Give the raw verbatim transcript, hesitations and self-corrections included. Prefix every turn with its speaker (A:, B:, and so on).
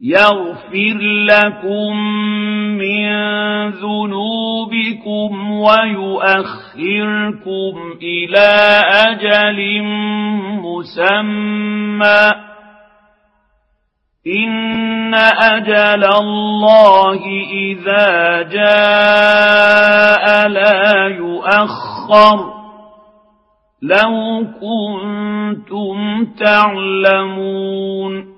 A: يغفر لكم من ذنوبكم ويؤخركم إلى أجل مسمى إن أجل الله إذا جاء لا يؤخر لو كنتم تعلمون